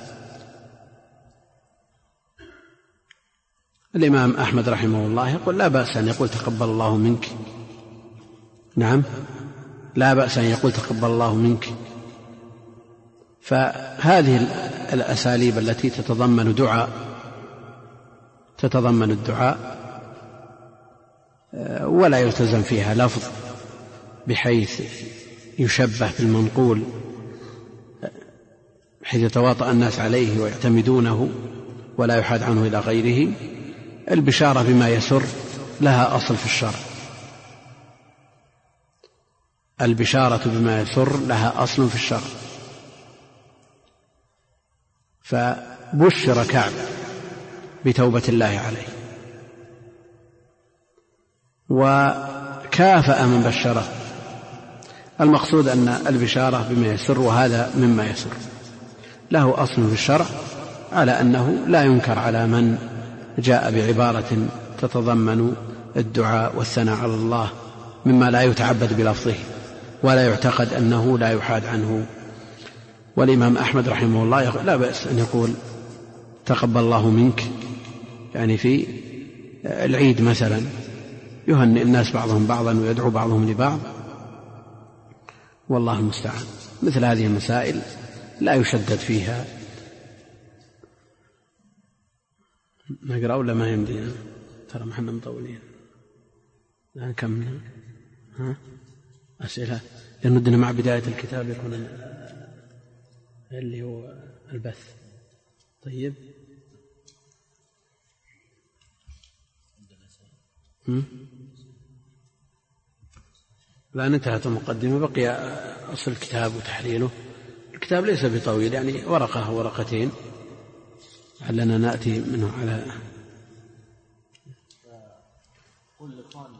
الإمام أحمد رحمه الله يقول لا بأس أن يقول تقبل الله منك، نعم لا بأس أن يقول تقبل الله منك. فهذه الأساليب التي تتضمن الدعاء ولا يلتزم فيها لفظ بحيث يشبه بالمنقول، بحيث يتواطأ الناس عليه ويعتمدونه ولا يحاد عنه إلى غيره. البشارة بما يسر لها أصل في الشرع، البشارة بما يسر لها أصل في الشرع. فبشر كعب بتوبة الله عليه، وكافأ من بشره المقصود أن البشارة بما يسر، وهذا مما يسر، له أصل في الشرع على أنه لا ينكر على من جاء بعبارة تتضمن الدعاء والثناء على الله مما لا يتعبد بلفظه ولا يعتقد أنه لا يحاد عنه. والإمام أحمد رحمه الله لا بأس أن يقول تقبل الله منك، يعني في العيد مثلا يهنئ الناس بعضهم بعضا ويدعو بعضهم لبعض، والله المستعان. مثل هذه المسائل لا يشدد فيها. نقرأ ولا ما يمدينا؟ ترى ما احنا مطولين. لا نكمل. أسئلة لندنا مع بداية الكتاب يكون اللي هو البث. طيب الآن انتهت المقدمة، بقي أصل الكتاب وتحليله. الكتاب ليس بطويل، يعني ورقة ورقتين لعلنا نأتي منه على كل